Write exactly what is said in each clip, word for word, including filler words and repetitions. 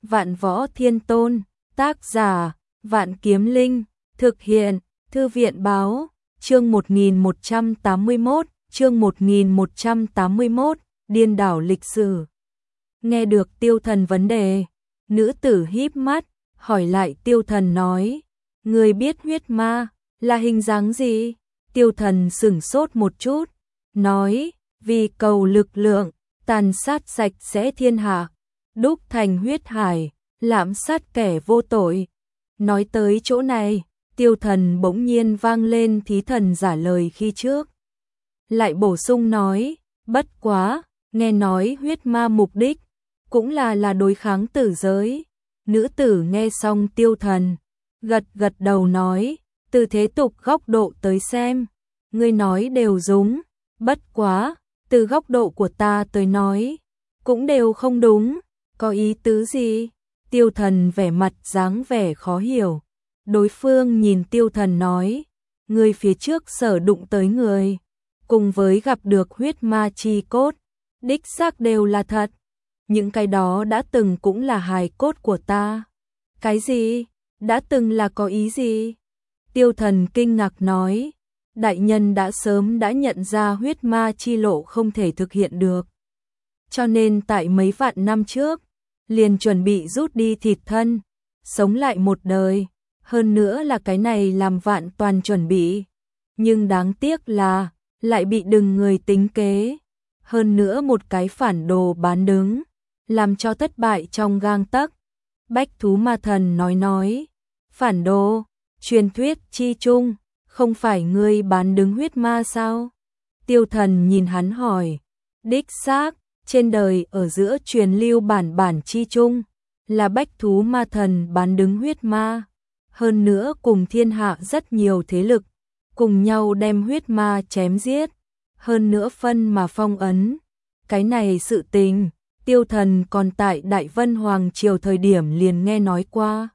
Vạn Võ Thiên Tôn, tác giả, Vạn Kiếm Linh, thực hiện, Thư viện báo, chương một nghìn một trăm tám mươi mốt, chương một nghìn một trăm tám mươi mốt, điên đảo lịch sử. Nghe được Tiêu Thần vấn đề, nữ tử híp mắt, hỏi lại Tiêu Thần nói, người biết huyết ma là hình dáng gì? Tiêu Thần sửng sốt một chút, nói, vì cầu lực lượng, tàn sát sạch sẽ thiên hạ, đúc thành huyết hải, lạm sát kẻ vô tội. Nói tới chỗ này, Tiêu Thần bỗng nhiên vang lên thí thần giả lời khi trước. Lại bổ sung nói, bất quá, nghe nói huyết ma mục đích, cũng là là đối kháng tử giới. Nữ tử nghe xong Tiêu Thần, gật gật đầu nói, từ thế tục góc độ tới xem, ngươi nói đều đúng, bất quá, từ góc độ của ta tới nói, cũng đều không đúng, có ý tứ gì? Tiêu Thần vẻ mặt dáng vẻ khó hiểu. Đối phương nhìn Tiêu Thần nói, người phía trước sở đụng tới người, cùng với gặp được huyết ma chi cốt, đích xác đều là thật. Những cái đó đã từng cũng là hài cốt của ta. Cái gì? Đã từng là có ý gì? Tiêu Thần kinh ngạc nói, đại nhân đã sớm đã nhận ra huyết ma chi lộ không thể thực hiện được. Cho nên tại mấy vạn năm trước, liền chuẩn bị rút đi thịt thân, sống lại một đời. Hơn nữa là cái này làm vạn toàn chuẩn bị. Nhưng đáng tiếc là, lại bị đừng người tính kế. Hơn nữa một cái phản đồ bán đứng, làm cho thất bại trong gang tấc. Bách Thú Ma Thần nói nói, phản đồ, truyền thuyết chi chung, không phải ngươi bán đứng huyết ma sao? Tiêu Thần nhìn hắn hỏi, đích xác, trên đời ở giữa truyền lưu bản bản chi chung, là Bách Thú Ma Thần bán đứng huyết ma. Hơn nữa cùng thiên hạ rất nhiều thế lực, cùng nhau đem huyết ma chém giết, hơn nữa phân mà phong ấn. Cái này sự tình, Tiêu Thần còn tại Đại Vân Hoàng Triều thời điểm liền nghe nói qua.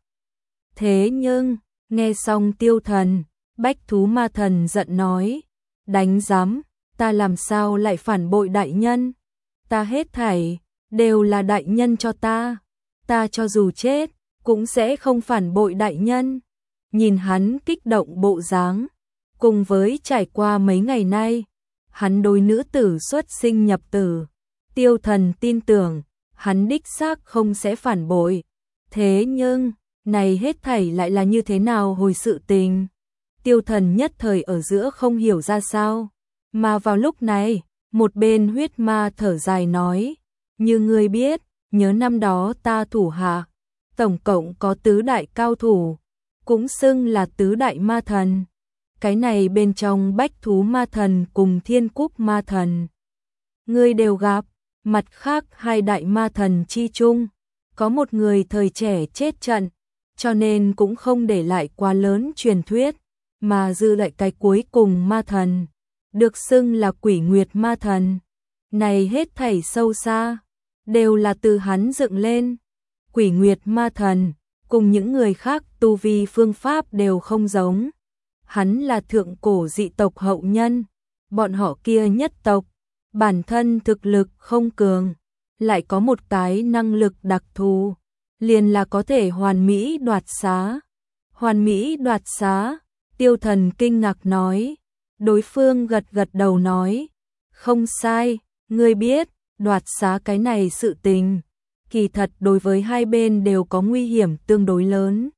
Thế nhưng, nghe xong Tiêu Thần, Bách Thú Ma Thần giận nói, đánh giám, ta làm sao lại phản bội đại nhân? Ta hết thảy, đều là đại nhân cho ta, ta cho dù chết, cũng sẽ không phản bội đại nhân. Nhìn hắn kích động bộ dáng, cùng với trải qua mấy ngày nay, hắn đối nữ tử xuất sinh nhập tử. Tiêu Thần tin tưởng, hắn đích xác không sẽ phản bội. Thế nhưng, này hết thảy lại là như thế nào hồi sự tình? Tiêu Thần nhất thời ở giữa không hiểu ra sao. Mà vào lúc này, một bên huyết ma thở dài nói, như ngươi biết, nhớ năm đó ta thủ hạ, tổng cộng có tứ đại cao thủ, cũng xưng là tứ đại ma thần. Cái này bên trong Bách Thú Ma Thần cùng Thiên Cúc Ma Thần, ngươi đều gặp. Mặt khác hai đại ma thần chi chung, có một người thời trẻ chết trận, cho nên cũng không để lại quá lớn truyền thuyết, mà dư lại cái cuối cùng ma thần, được xưng là Quỷ Nguyệt Ma Thần. Này hết thảy sâu xa, đều là từ hắn dựng lên. Quỷ Nguyệt Ma Thần, cùng những người khác tu vi phương pháp đều không giống. Hắn là thượng cổ dị tộc hậu nhân, bọn họ kia nhất tộc, bản thân thực lực không cường, lại có một cái năng lực đặc thù, liền là có thể hoàn mỹ đoạt xá. Hoàn mỹ đoạt xá, Tiêu Thần kinh ngạc nói, đối phương gật gật đầu nói, không sai, ngươi biết, đoạt xá cái này sự tình, kỳ thật đối với hai bên đều có nguy hiểm tương đối lớn.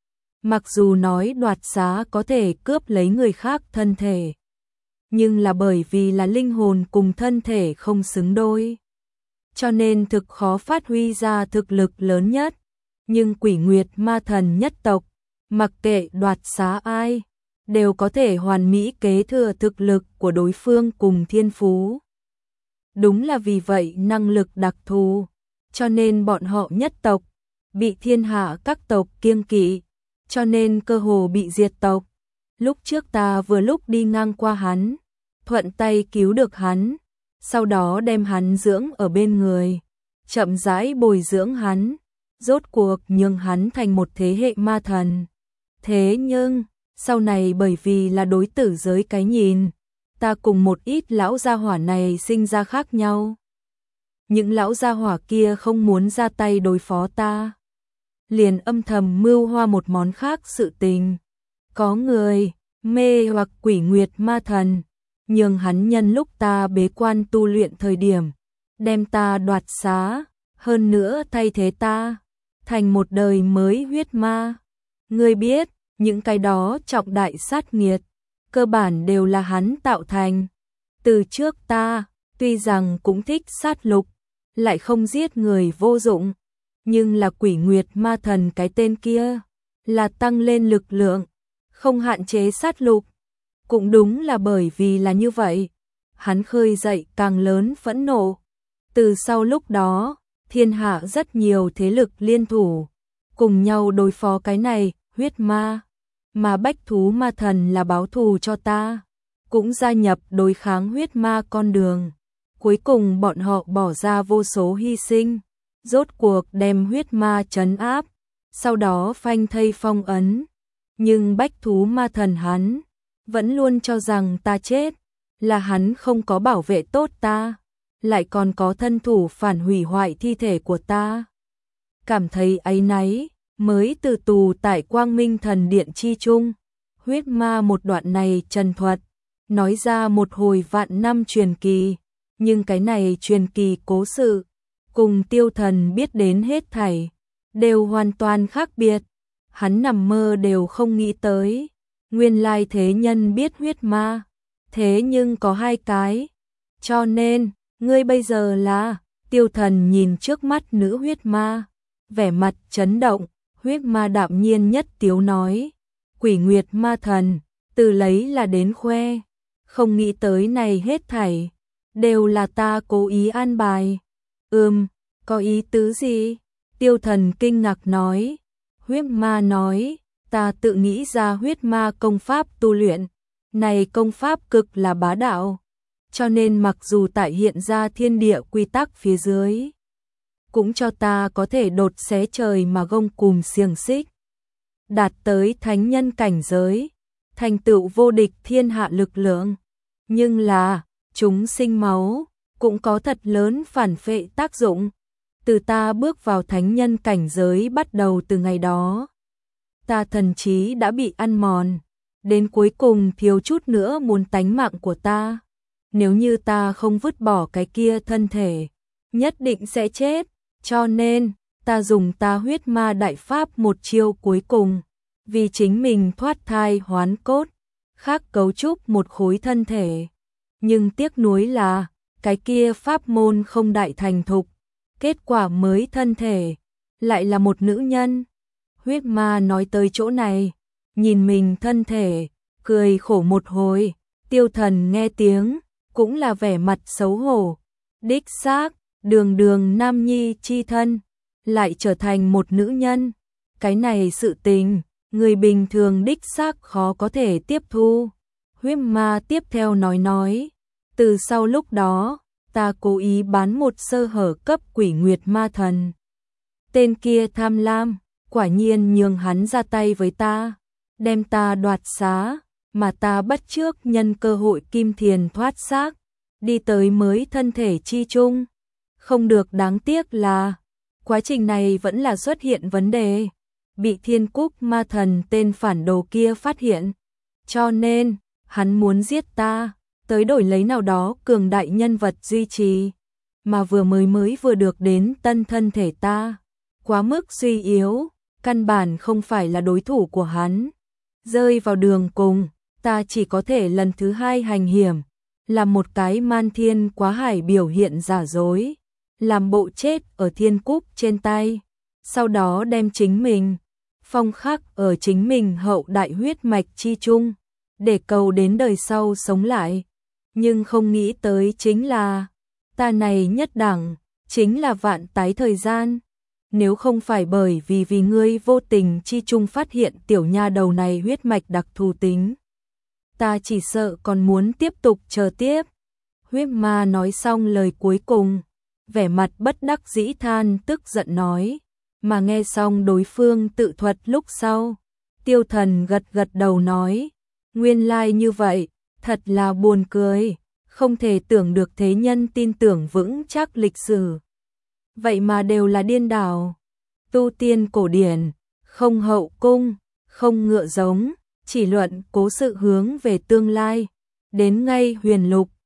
Mặc dù nói đoạt xá có thể cướp lấy người khác thân thể, nhưng là bởi vì là linh hồn cùng thân thể không xứng đôi, cho nên thực khó phát huy ra thực lực lớn nhất. Nhưng Quỷ Nguyệt Ma Thần nhất tộc, mặc kệ đoạt xá ai, đều có thể hoàn mỹ kế thừa thực lực của đối phương cùng thiên phú. Đúng là vì vậy năng lực đặc thù, cho nên bọn họ nhất tộc, bị thiên hạ các tộc kiêng kỵ, cho nên cơ hồ bị diệt tộc. Lúc trước ta vừa lúc đi ngang qua hắn, thuận tay cứu được hắn, sau đó đem hắn dưỡng ở bên người, chậm rãi bồi dưỡng hắn, rốt cuộc nhường hắn thành một thế hệ ma thần. Thế nhưng, sau này bởi vì là đối tử giới cái nhìn, ta cùng một ít lão gia hỏa này sinh ra khác nhau. Những lão gia hỏa kia không muốn ra tay đối phó ta, liền âm thầm mưu hoa một món khác sự tình. Có người mê hoặc Quỷ Nguyệt Ma Thần, nhưng hắn nhân lúc ta bế quan tu luyện thời điểm, đem ta đoạt xá, hơn nữa thay thế ta thành một đời mới huyết ma. Ngươi biết, những cái đó trọng đại sát nghiệt, cơ bản đều là hắn tạo thành. Từ trước ta, tuy rằng cũng thích sát lục, lại không giết người vô dụng, nhưng là Quỷ Nguyệt Ma Thần cái tên kia, là tăng lên lực lượng, không hạn chế sát lục. Cũng đúng là bởi vì là như vậy, hắn khơi dậy càng lớn phẫn nộ. Từ sau lúc đó, thiên hạ rất nhiều thế lực liên thủ, cùng nhau đối phó cái này, huyết ma. Mà Bách Thú Ma Thần là báo thù cho ta, cũng gia nhập đối kháng huyết ma con đường. Cuối cùng bọn họ bỏ ra vô số hy sinh, rốt cuộc đem huyết ma trấn áp, sau đó phanh thây phong ấn. Nhưng Bách Thú Ma Thần hắn vẫn luôn cho rằng ta chết, là hắn không có bảo vệ tốt ta, lại còn có thân thủ phản hủy hoại thi thể của ta. Cảm thấy áy náy, mới từ tù tại Quang Minh Thần Điện chi chung, huyết ma một đoạn này trần thuật, nói ra một hồi vạn năm truyền kỳ, nhưng cái này truyền kỳ cố sự, cùng Tiêu Thần biết đến hết thảy, đều hoàn toàn khác biệt. Hắn nằm mơ đều không nghĩ tới, nguyên lai thế nhân biết huyết ma, thế nhưng có hai cái. Cho nên, ngươi bây giờ là, Tiêu Thần nhìn trước mắt nữ huyết ma, vẻ mặt chấn động, huyết ma đạm nhiên nhất tiếu nói, Quỷ Nguyệt Ma Thần, từ lấy là đến khoe, không nghĩ tới này hết thảy, đều là ta cố ý an bài. Ừm, có ý tứ gì? Tiêu Thần kinh ngạc nói. Huyết ma nói, ta tự nghĩ ra huyết ma công pháp tu luyện, này công pháp cực là bá đạo, cho nên mặc dù tại hiện ra thiên địa quy tắc phía dưới, cũng cho ta có thể đột xé trời mà gông cùm xiềng xích, đạt tới thánh nhân cảnh giới, thành tựu vô địch thiên hạ lực lượng. Nhưng là, chúng sinh máu, cũng có thật lớn phản phệ tác dụng. Từ ta bước vào thánh nhân cảnh giới bắt đầu từ ngày đó, ta thần trí đã bị ăn mòn, đến cuối cùng thiếu chút nữa muốn tánh mạng của ta. Nếu như ta không vứt bỏ cái kia thân thể, nhất định sẽ chết, cho nên, ta dùng ta huyết ma đại pháp một chiêu cuối cùng, vì chính mình thoát thai hoán cốt, khác cấu trúc một khối thân thể. Nhưng tiếc nuối là, cái kia pháp môn không đại thành thục, kết quả mới thân thể, lại là một nữ nhân. Huyết ma nói tới chỗ này, nhìn mình thân thể, cười khổ một hồi. Tiêu Thần nghe tiếng, cũng là vẻ mặt xấu hổ. Đích xác, đường đường nam nhi chi thân, lại trở thành một nữ nhân. Cái này sự tình, người bình thường đích xác khó có thể tiếp thu. Huyết ma tiếp theo nói nói, từ sau lúc đó, ta cố ý bán một sơ hở cấp Quỷ Nguyệt Ma Thần. Tên kia tham lam, quả nhiên nhường hắn ra tay với ta, đem ta đoạt xá, mà ta bắt chước nhân cơ hội kim thiền thoát xác, đi tới mới thân thể chi chung. Không được, đáng tiếc là, quá trình này vẫn là xuất hiện vấn đề, bị Thiên Cúc Ma Thần tên phản đồ kia phát hiện, cho nên, hắn muốn giết ta, tới đổi lấy nào đó cường đại nhân vật duy trì, mà vừa mới mới vừa được đến tân thân thể ta, quá mức suy yếu, căn bản không phải là đối thủ của hắn. Rơi vào đường cùng, ta chỉ có thể lần thứ hai hành hiểm, làm một cái man thiên quá hải biểu hiện giả dối, làm bộ chết ở Thiên Cúc trên tay, sau đó đem chính mình phong khắc ở chính mình hậu đại huyết mạch chi chung, để cầu đến đời sau sống lại. Nhưng không nghĩ tới chính là, ta này nhất đẳng, chính là vạn tái thời gian. Nếu không phải bởi vì vì ngươi vô tình chi chung phát hiện tiểu nha đầu này huyết mạch đặc thù tính, ta chỉ sợ còn muốn tiếp tục chờ tiếp. Huyết ma nói xong lời cuối cùng, vẻ mặt bất đắc dĩ than tức giận nói, mà nghe xong đối phương tự thuật lúc sau, Tiêu Thần gật gật đầu nói, nguyên lai like như vậy, thật là buồn cười, không thể tưởng được thế nhân tin tưởng vững chắc lịch sử. Vậy mà đều là điên đảo. tu tiên cổ điển, không hậu cung, không ngựa giống, chỉ luận cố sự hướng về tương lai. Đến ngay huyền lục,